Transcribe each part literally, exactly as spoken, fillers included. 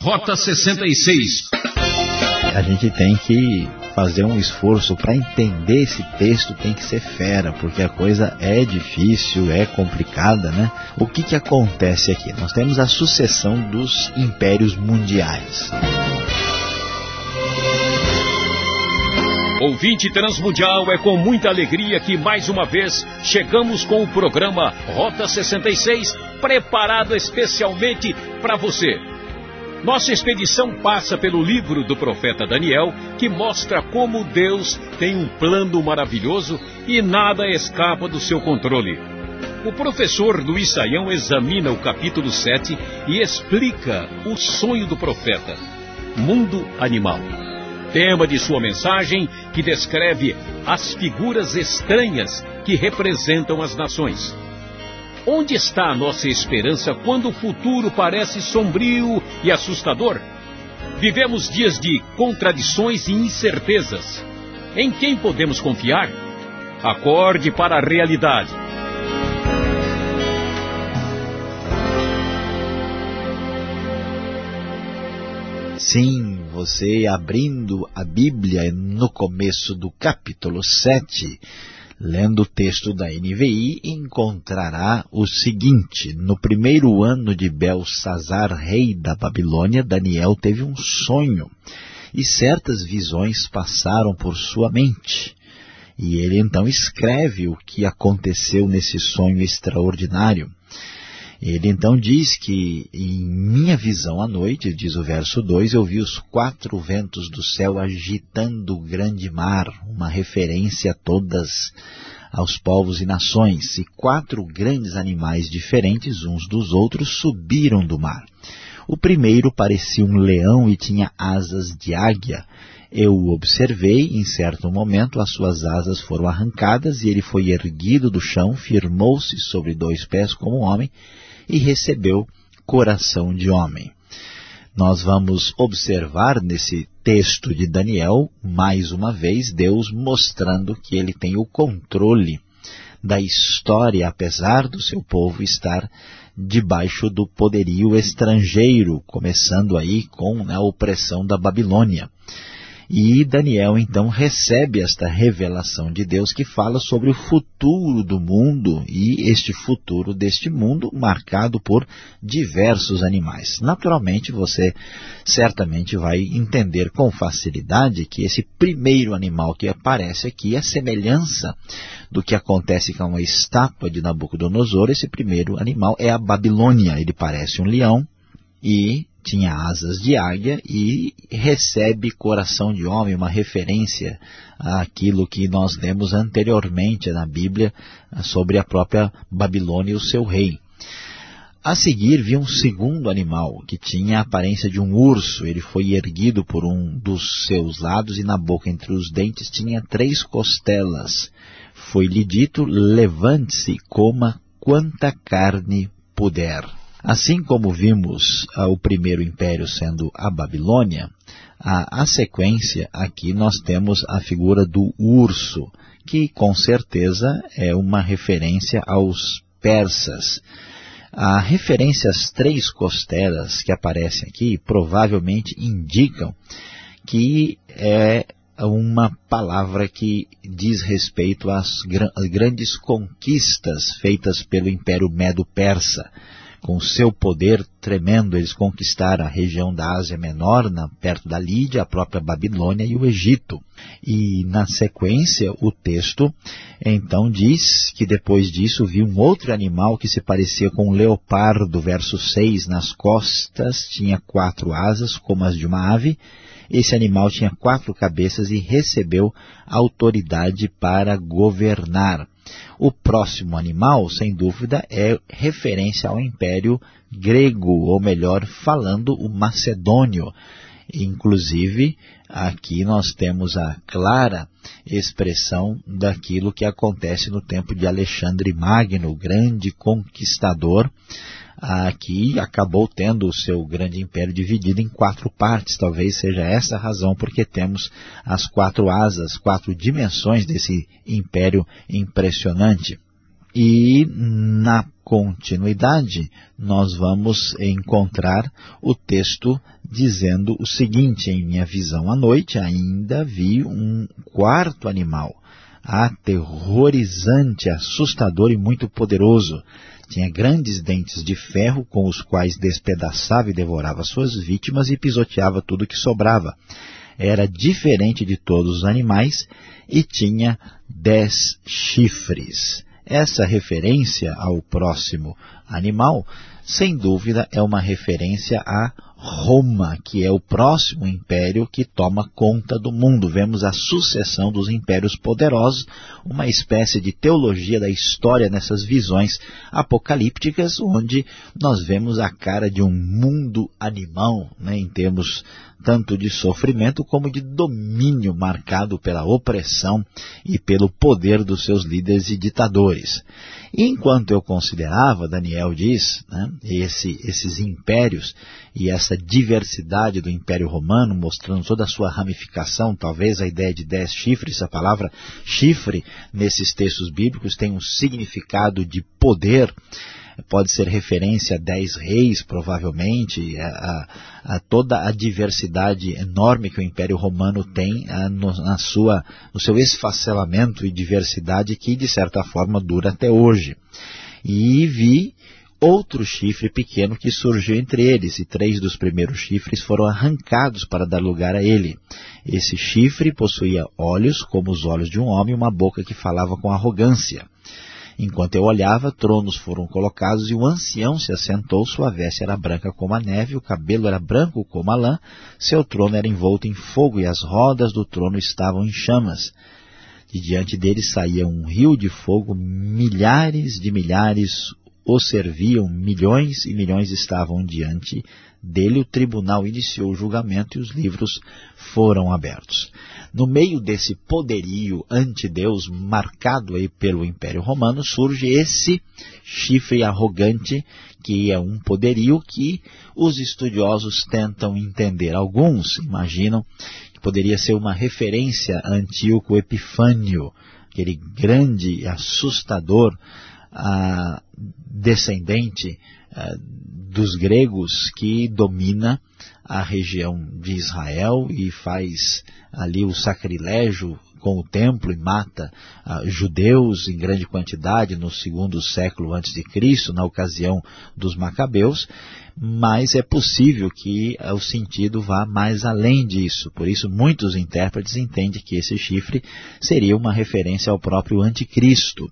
Rota sessenta e seis. A gente tem que fazer um esforço para entender esse texto, tem que ser fera, porque a coisa é difícil, é complicada, né? O que que acontece aqui? Nós temos a sucessão dos impérios mundiais. Ouvinte Transmundial, é com muita alegria que mais uma vez chegamos com o programa Rota sessenta e seis, preparado especialmente para você. Nossa expedição passa pelo livro do profeta Daniel, que mostra como Deus tem um plano maravilhoso e nada escapa do seu controle. O professor Luiz Saião examina o capítulo sete e explica o sonho do profeta, Mundo Animal. Tema de sua mensagem, que descreve as figuras estranhas que representam as nações. Onde está a nossa esperança quando o futuro parece sombrio e assustador? Vivemos dias de contradições e incertezas. Em quem podemos confiar? Acorde para a realidade. Sim, você abrindo a Bíblia no começo do capítulo sete, lendo o texto da N V I, encontrará o seguinte: no primeiro ano de Belsazar, rei da Babilônia, Daniel teve um sonho, e certas visões passaram por sua mente. E ele então escreve o que aconteceu nesse sonho extraordinário. Ele então diz que, em minha visão à noite, diz o verso dois, eu vi os quatro ventos do céu agitando o grande mar, uma referência a todas, aos povos e nações, e quatro grandes animais diferentes uns dos outros subiram do mar. O primeiro parecia um leão e tinha asas de águia. Eu o observei, em certo momento as suas asas foram arrancadas e ele foi erguido do chão, firmou-se sobre dois pés como um homem e recebeu coração de homem. Nós vamos observar nesse texto de Daniel, mais uma vez, Deus mostrando que ele tem o controle da história, apesar do seu povo estar debaixo do poderio estrangeiro, começando aí com a opressão da Babilônia. E Daniel então recebe esta revelação de Deus que fala sobre o futuro do mundo e este futuro deste mundo marcado por diversos animais. Naturalmente você certamente vai entender com facilidade que esse primeiro animal que aparece aqui é semelhança do que acontece com a estátua de Nabucodonosor. Esse primeiro animal é a Babilônia, ele parece um leão e tinha asas de águia e recebe coração de homem, uma referência àquilo que nós lemos anteriormente na Bíblia sobre a própria Babilônia e o seu rei. A seguir, vi um segundo animal, que tinha a aparência de um urso. Ele foi erguido por um dos seus lados e na boca entre os dentes tinha três costelas. Foi-lhe dito, levante-se e coma quanta carne puder. Assim como vimos ah, o primeiro império sendo a Babilônia, a, a sequência aqui nós temos a figura do urso, que com certeza é uma referência aos persas. A referência às três costelas que aparecem aqui provavelmente indicam que é uma palavra que diz respeito às gra- grandes conquistas feitas pelo Império Medo-Persa. Com seu poder tremendo, eles conquistaram a região da Ásia Menor, na, perto da Lídia, a própria Babilônia e o Egito. E na sequência, o texto então diz que depois disso viu um outro animal que se parecia com um leopardo, verso seis, nas costas tinha quatro asas, como as de uma ave. Esse animal tinha quatro cabeças e recebeu autoridade para governar. O próximo animal, sem dúvida, é referência ao Império Grego, ou melhor, falando o Macedônio. Inclusive, aqui nós temos a clara expressão daquilo que acontece no tempo de Alexandre Magno, o grande conquistador, que acabou tendo o seu grande império dividido em quatro partes. Talvez seja essa a razão porque temos as quatro asas, quatro dimensões desse império impressionante. E na continuidade nós vamos encontrar o texto dizendo o seguinte: em minha visão à noite ainda vi um quarto animal, aterrorizante, assustador e muito poderoso. Tinha grandes dentes de ferro com os quais despedaçava e devorava suas vítimas e pisoteava tudo que sobrava. Era diferente de todos os animais e tinha dez chifres. Essa referência ao próximo animal, sem dúvida, é uma referência a Roma, que é o próximo império que toma conta do mundo. Vemos a sucessão dos impérios poderosos, uma espécie de teologia da história nessas visões apocalípticas, onde nós vemos a cara de um mundo animal, né, em termos tanto de sofrimento como de domínio marcado pela opressão e pelo poder dos seus líderes e ditadores. E enquanto eu considerava, Daniel diz, né, esse, esses impérios e essa diversidade do Império Romano, mostrando toda a sua ramificação, talvez a ideia de dez chifres, a palavra chifre nesses textos bíblicos tem um significado de poder, pode ser referência a dez reis, provavelmente, a, a, a toda a diversidade enorme que o Império Romano tem a, no, na sua, no seu esfacelamento e diversidade que, de certa forma, dura até hoje. E vi outro chifre pequeno que surgiu entre eles, e três dos primeiros chifres foram arrancados para dar lugar a ele. Esse chifre possuía olhos como os olhos de um homem e uma boca que falava com arrogância. Enquanto eu olhava, tronos foram colocados e o ancião se assentou. Sua veste era branca como a neve, o cabelo era branco como a lã, seu trono era envolto em fogo e as rodas do trono estavam em chamas. De diante dele saía um rio de fogo, milhares de milhares o serviam, milhões e milhões estavam diante dele. O tribunal iniciou o julgamento e os livros foram abertos. No meio desse poderio anti-Deus marcado aí pelo Império Romano, surge esse chifre arrogante, que é um poderio que os estudiosos tentam entender. Alguns imaginam que poderia ser uma referência a Antíoco Epifânio, aquele grande e assustador Uh, descendente uh, dos gregos que domina a região de Israel e faz ali o sacrilégio com o templo e mata uh, judeus em grande quantidade no segundo século antes de Cristo, na ocasião dos Macabeus, mas é possível que uh, o sentido vá mais além disso. Por isso muitos intérpretes entendem que esse chifre seria uma referência ao próprio anticristo.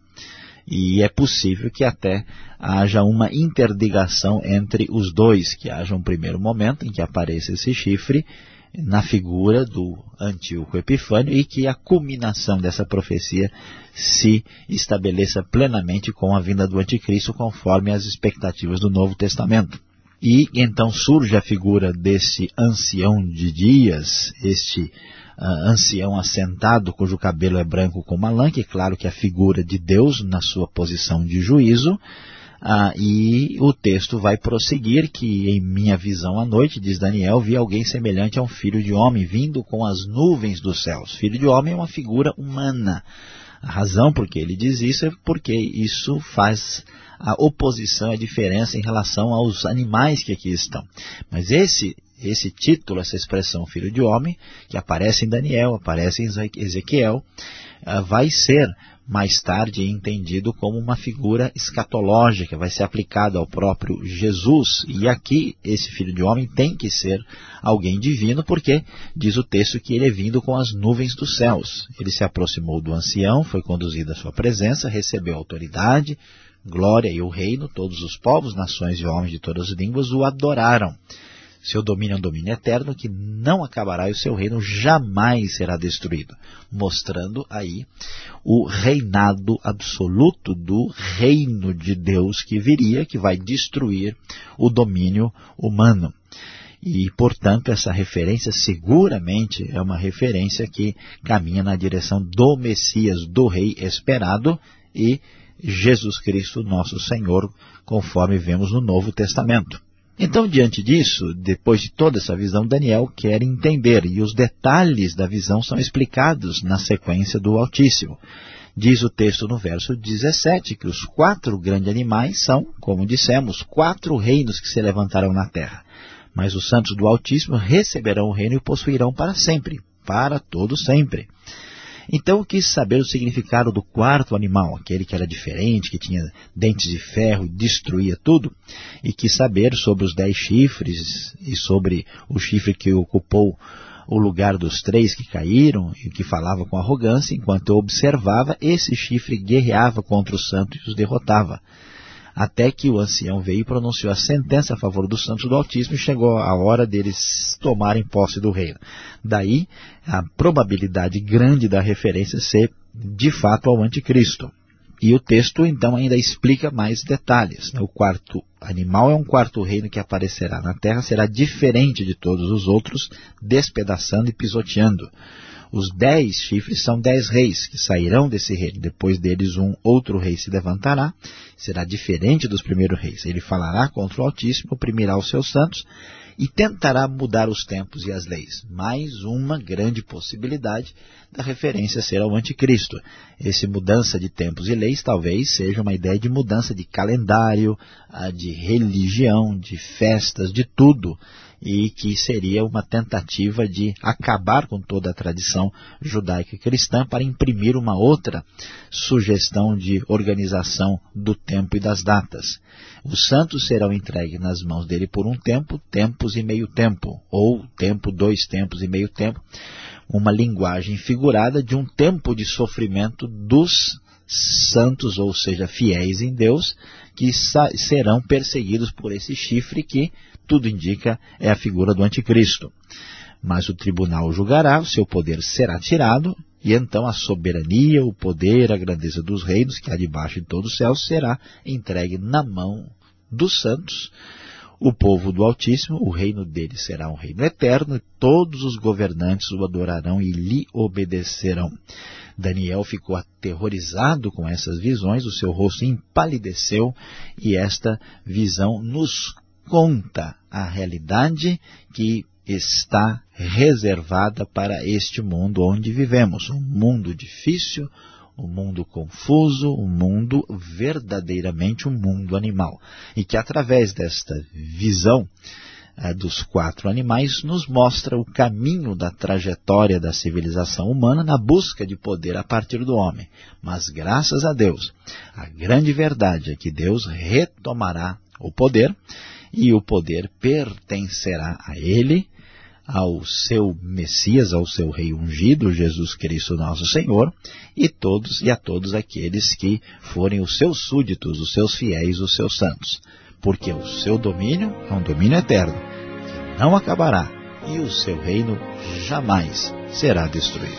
E é possível que até haja uma interligação entre os dois, que haja um primeiro momento em que apareça esse chifre na figura do Antíoco Epifânio e que a culminação dessa profecia se estabeleça plenamente com a vinda do anticristo, conforme as expectativas do Novo Testamento. E então surge a figura desse ancião de dias, este Uh, ancião assentado, cujo cabelo é branco como a lã, que é claro que é a figura de Deus na sua posição de juízo, uh, e o texto vai prosseguir que em minha visão à noite, diz Daniel, vi alguém semelhante a um filho de homem vindo com as nuvens dos céus. Filho de homem é uma figura humana. A razão por que ele diz isso é porque isso faz a oposição, a diferença em relação aos animais que aqui estão. Mas esse Esse título, essa expressão filho de homem, que aparece em Daniel, aparece em Ezequiel, vai ser mais tarde entendido como uma figura escatológica, vai ser aplicado ao próprio Jesus. E aqui esse filho de homem tem que ser alguém divino, porque diz o texto que ele é vindo com as nuvens dos céus. Ele se aproximou do ancião, foi conduzido à sua presença, recebeu autoridade, glória e o reino. Todos os povos, nações e homens de todas as línguas o adoraram. Seu domínio é um domínio eterno que não acabará e o seu reino jamais será destruído. Mostrando aí o reinado absoluto do reino de Deus que viria, que vai destruir o domínio humano. E, portanto, essa referência seguramente é uma referência que caminha na direção do Messias, do Rei esperado, e Jesus Cristo, nosso Senhor, conforme vemos no Novo Testamento. Então, diante disso, depois de toda essa visão, Daniel quer entender, e os detalhes da visão são explicados na sequência do Altíssimo. Diz o texto no verso dezessete, que os quatro grandes animais são, como dissemos, quatro reinos que se levantarão na terra. Mas os santos do Altíssimo receberão o reino e o possuirão para sempre, para todo sempre. Então eu quis saber o significado do quarto animal, aquele que era diferente, que tinha dentes de ferro e destruía tudo, e quis saber sobre os dez chifres e sobre o chifre que ocupou o lugar dos três que caíram e que falava com arrogância. Enquanto eu observava, esse chifre guerreava contra os santos e os derrotava. Até que o ancião veio e pronunciou a sentença a favor dos santos do Altíssimo e chegou a hora deles tomarem posse do reino. Daí a probabilidade grande da referência ser de fato ao anticristo. E o texto então ainda explica mais detalhes. O quarto animal é um quarto reino que aparecerá na terra, será diferente de todos os outros, despedaçando e pisoteando. Os dez chifres são dez reis que sairão desse reino. Depois deles um outro rei se levantará, será diferente dos primeiros reis. Ele falará contra o Altíssimo, oprimirá os seus santos e tentará mudar os tempos e as leis. Mais uma grande possibilidade da referência ser ao anticristo. Essa mudança de tempos e leis talvez seja uma ideia de mudança de calendário, de religião, de festas, de tudo, e que seria uma tentativa de acabar com toda a tradição judaica e cristã para imprimir uma outra sugestão de organização do tempo e das datas. Os santos serão entregues nas mãos dele por um tempo, tempos e meio tempo, ou tempo, dois tempos e meio tempo, uma linguagem figurada de um tempo de sofrimento dos santos, ou seja, fiéis em Deus, que serão perseguidos por esse chifre que, tudo indica, é a figura do anticristo. Mas o tribunal julgará, o seu poder será tirado, e então a soberania, o poder, a grandeza dos reinos, que há debaixo de todo o céu, será entregue na mão dos santos. O povo do Altíssimo, o reino dele será um reino eterno, e todos os governantes o adorarão e lhe obedecerão. Daniel ficou aterrorizado com essas visões, o seu rosto empalideceu, e esta visão nos conta a realidade que está reservada para este mundo onde vivemos. Um mundo difícil, um mundo confuso, um mundo verdadeiramente um mundo animal. E que através desta visão eh, dos quatro animais nos mostra o caminho da trajetória da civilização humana na busca de poder a partir do homem. Mas graças a Deus, a grande verdade é que Deus retomará o poder, e o poder pertencerá a ele, ao seu Messias, ao seu Rei ungido, Jesus Cristo nosso Senhor, e todos e a todos aqueles que forem os seus súditos, os seus fiéis, os seus santos. Porque o seu domínio é um domínio eterno, que não acabará, e o seu reino jamais será destruído.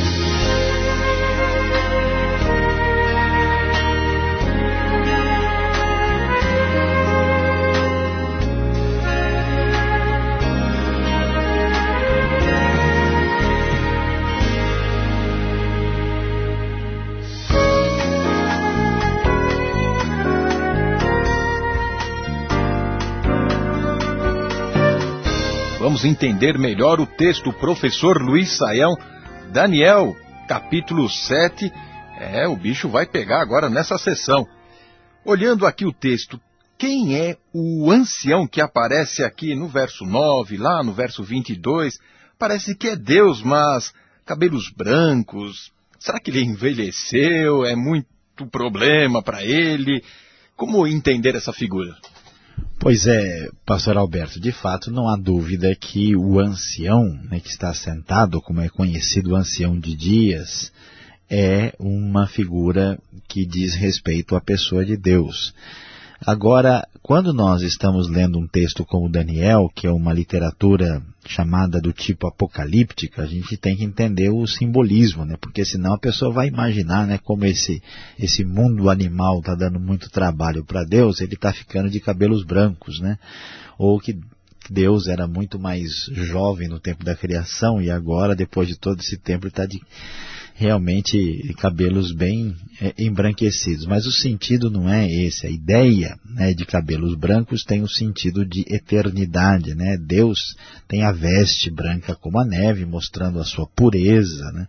Vamos entender melhor o texto, professor Luiz Saião. Daniel, capítulo sete, é, o bicho vai pegar agora nessa sessão. Olhando aqui o texto, quem é o ancião que aparece aqui no verso nove, lá no verso vinte e dois? Parece que é Deus, mas cabelos brancos. Será que ele envelheceu? É muito problema para ele? Como entender essa figura? Pois é, pastor Alberto, de fato não há dúvida que o ancião, né, que está sentado, como é conhecido o ancião de dias, é uma figura que diz respeito à pessoa de Deus. Agora, quando nós estamos lendo um texto como Daniel, que é uma literatura chamada do tipo apocalíptica, a gente tem que entender o simbolismo, né? Porque senão a pessoa vai imaginar, né, como esse, esse mundo animal está dando muito trabalho para Deus, ele está ficando de cabelos brancos, né? Ou que Deus era muito mais jovem no tempo da criação e agora, depois de todo esse tempo, ele está de realmente cabelos bem é, embranquecidos. Mas o sentido não é esse. A ideia, né, de cabelos brancos tem o sentido de eternidade, né? Deus tem a veste branca como a neve, mostrando a sua pureza, né?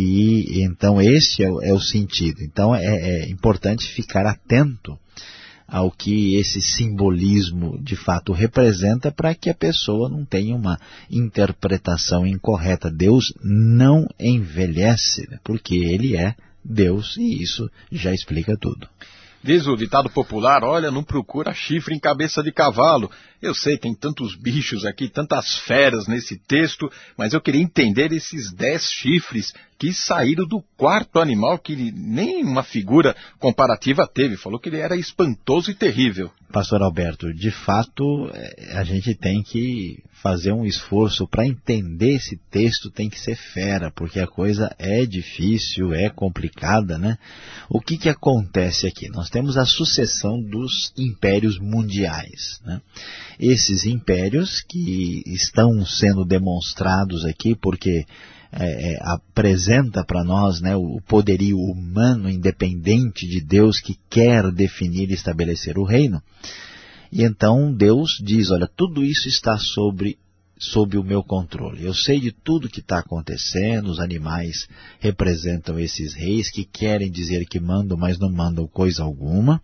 E então esse é o, é o sentido. Então é, é importante ficar atento ao que esse simbolismo de fato representa, para que a pessoa não tenha uma interpretação incorreta. Deus não envelhece, né? Porque Ele é Deus, e isso já explica tudo. Diz o ditado popular, olha, não procura chifre em cabeça de cavalo. Eu sei, tem tantos bichos aqui, tantas feras nesse texto, mas eu queria entender esses dez chifres que saíram do quarto animal, que nem uma figura comparativa teve. Falou que ele era espantoso e terrível. Pastor Alberto, de fato, a gente tem que fazer um esforço para entender esse texto, tem que ser fera, porque a coisa é difícil, é complicada, né? O que que acontece aqui? Nós temos a sucessão dos impérios mundiais, né? Esses impérios que estão sendo demonstrados aqui, porque é, é, apresenta para nós, né, o poderio humano independente de Deus, que quer definir e estabelecer o reino. E então Deus diz, olha, tudo isso está sobre, sob o meu controle. Eu sei de tudo que está acontecendo, os animais representam esses reis que querem dizer que mandam, mas não mandam coisa alguma.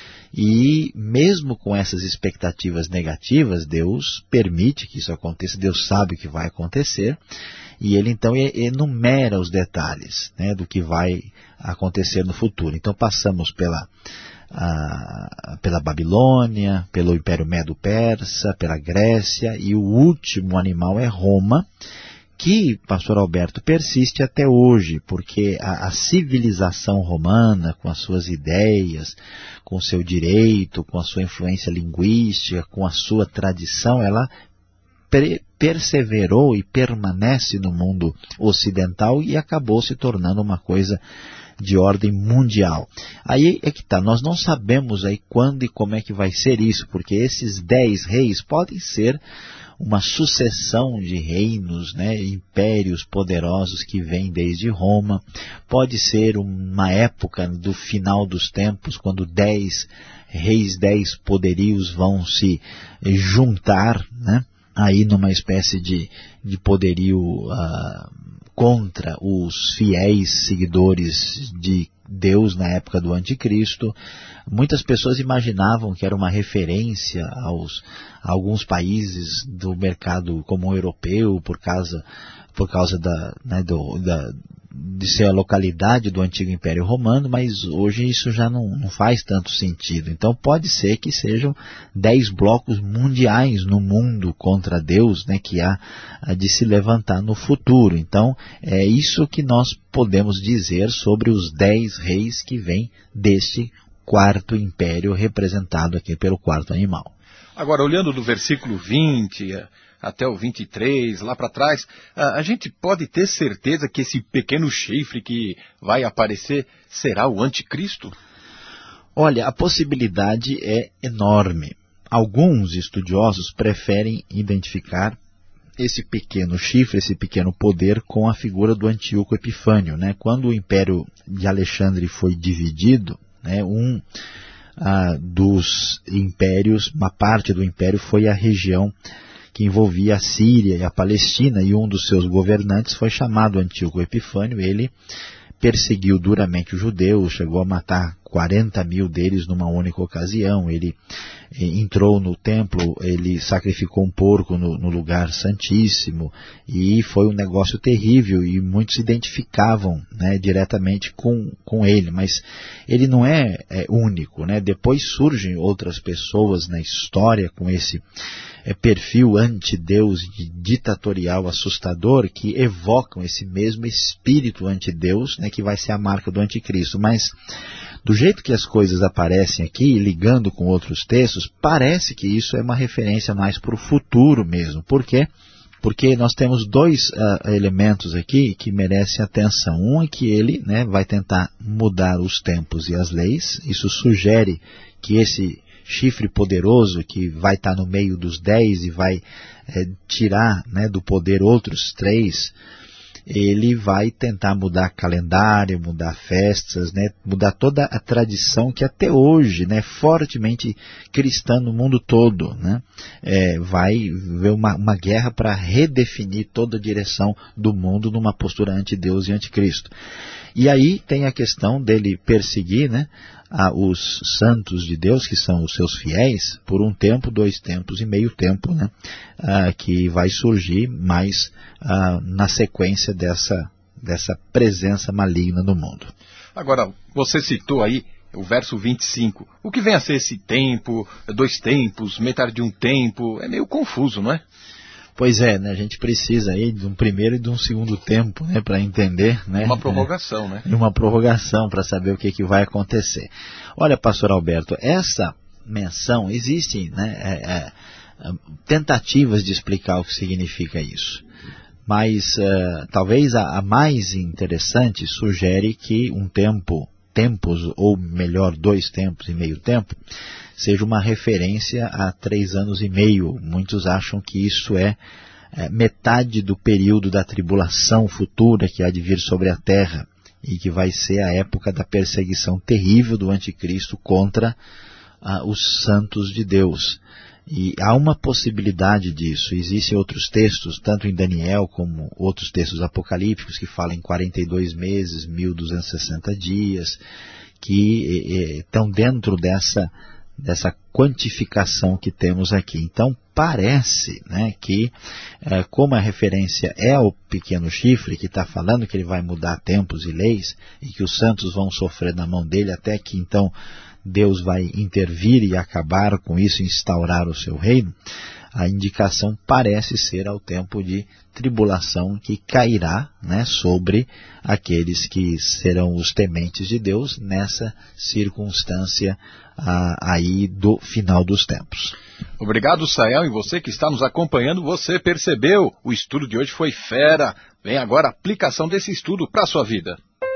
E mesmo com essas expectativas negativas, Deus permite que isso aconteça, Deus sabe o que vai acontecer, e Ele então enumera os detalhes, né, do que vai acontecer no futuro. Então passamos pela, a, pela Babilônia, pelo Império Medo-Persa, pela Grécia, e o último animal é Roma, que, pastor Alberto, persiste até hoje, porque a, a civilização romana, com as suas ideias, com o seu direito, com a sua influência linguística, com a sua tradição, ela pre perseverou e permanece no mundo ocidental e acabou se tornando uma coisa de ordem mundial. Aí é que está, nós não sabemos aí quando e como é que vai ser isso, porque esses dez reis podem ser uma sucessão de reinos, né, impérios poderosos que vêm desde Roma. Pode ser uma época do final dos tempos, quando dez reis, dez poderios vão se juntar, né, aí numa espécie de, de poderio uh, contra os fiéis seguidores de Deus na época do Anticristo. Muitas pessoas imaginavam que era uma referência aos, a alguns países do mercado comum europeu, por causa, por causa da, né, do, da, de ser a localidade do antigo Império Romano, mas hoje isso já não, não faz tanto sentido. Então pode ser que sejam dez blocos mundiais no mundo contra Deus, né, que há de se levantar no futuro. Então é isso que nós podemos dizer sobre os dez reis que vêm deste quarto império, representado aqui pelo quarto animal. Agora, olhando do versículo vinte até o vinte e três, lá para trás, a, a gente pode ter certeza que esse pequeno chifre que vai aparecer será o anticristo? Olha, a possibilidade é enorme. Alguns estudiosos preferem identificar esse pequeno chifre, esse pequeno poder, com a figura do Antíoco Epifânio, né? Quando o Império de Alexandre foi dividido, né, um ah, dos impérios, uma parte do império foi a região que envolvia a Síria e a Palestina, e um dos seus governantes foi chamado Antíoco Epifânio. Ele perseguiu duramente os judeus, chegou a matar quarenta mil deles numa única ocasião. Ele eh, entrou no templo, ele sacrificou um porco no, no lugar santíssimo, e foi um negócio terrível, e muitos se identificavam, né, diretamente com, com ele, mas ele não é, é único, né? Depois surgem outras pessoas na história com esse é, perfil anti-Deus, ditatorial, assustador, que evocam esse mesmo espírito anti-Deus, né, que vai ser a marca do anticristo. Mas do jeito que as coisas aparecem aqui, ligando com outros textos, parece que isso é uma referência mais para o futuro mesmo. Por quê? Porque nós temos dois uh, elementos aqui que merecem atenção. Um é que ele, né, vai tentar mudar os tempos e as leis. Isso sugere que esse chifre poderoso, que vai estar no meio dos dez e vai é, tirar, né, do poder outros três, ele vai tentar mudar calendário, mudar festas, né, mudar toda a tradição que até hoje, né, fortemente cristã no mundo todo, né, é, vai ver uma, uma guerra para redefinir toda a direção do mundo numa postura anti-Deus e anticristo. E aí tem a questão dele perseguir, né, ah, os santos de Deus, que são os seus fiéis, por um tempo, dois tempos e meio tempo, né, ah, que vai surgir mais ah, na sequência dessa, dessa presença maligna no mundo. Agora, você citou aí o verso vinte e cinco. O que vem a ser esse tempo, dois tempos, metade de um tempo? É meio confuso, não é? Pois é, né? A gente precisa aí de um primeiro e de um segundo tempo, né, para entender, né? Uma prorrogação, né? Uma prorrogação para saber o que, que vai acontecer. Olha, pastor Alberto, essa menção, existe, né, é, é, tentativas de explicar o que significa isso. Mas uh, talvez a, a mais interessante sugere que um tempo, tempos, ou melhor, dois tempos e meio tempo, seja uma referência a três anos e meio. Muitos acham que isso é, é metade do período da tribulação futura que há de vir sobre a terra e que vai ser a época da perseguição terrível do anticristo contra ah, os santos de Deus. E há uma possibilidade disso. Existem outros textos, tanto em Daniel como outros textos apocalípticos, que falam em quarenta e dois meses, mil duzentos e sessenta dias, que eh, estão dentro dessa dessa quantificação que temos aqui. Então, parece, né, que, eh, como a referência é o pequeno chifre, que está falando que ele vai mudar tempos e leis, e que os santos vão sofrer na mão dele, até que, então, Deus vai intervir e acabar com isso, instaurar o seu reino, a indicação parece ser ao tempo de tribulação que cairá, né, sobre aqueles que serão os tementes de Deus nessa circunstância ah, aí do final dos tempos. Obrigado, Sayão, e você que está nos acompanhando, você percebeu, o estudo de hoje foi fera. Vem agora a aplicação desse estudo para a sua vida.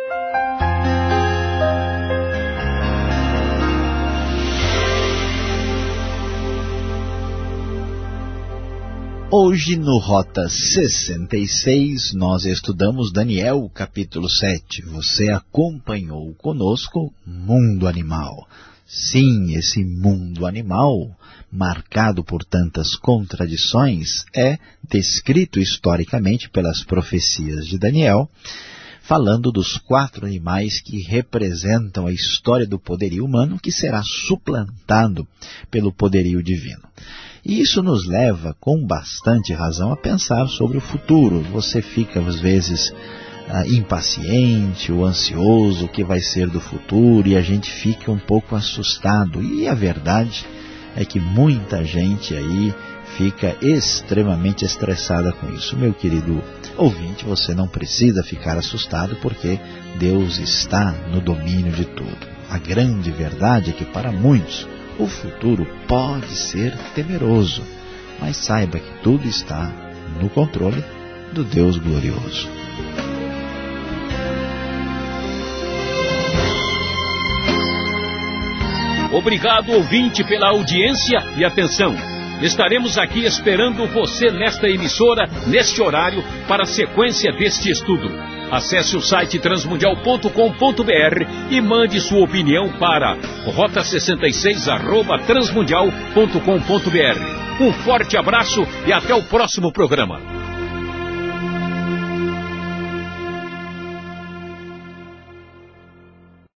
Hoje no Rota sessenta e seis nós estudamos Daniel capítulo sete. Você acompanhou conosco Mundo Animal. Sim, esse mundo animal, marcado por tantas contradições, é descrito historicamente pelas profecias de Daniel, falando dos quatro animais que representam a história do poderio humano que será suplantado pelo poderio divino. E isso nos leva, com bastante razão, a pensar sobre o futuro. Você fica, às vezes, ah, impaciente ou ansioso, o que vai ser do futuro, e a gente fica um pouco assustado. E a verdade é que muita gente aí fica extremamente estressada com isso. Meu querido ouvinte, você não precisa ficar assustado, porque Deus está no domínio de tudo. A grande verdade é que, para muitos, o futuro pode ser temeroso, mas saiba que tudo está no controle do Deus glorioso. Obrigado, ouvinte, pela audiência e atenção. Estaremos aqui esperando você nesta emissora, neste horário, para a sequência deste estudo. Acesse o site transmundial ponto com ponto br e mande sua opinião para rota sessenta e seis arroba transmundial ponto com ponto br. Um forte abraço e até o próximo programa.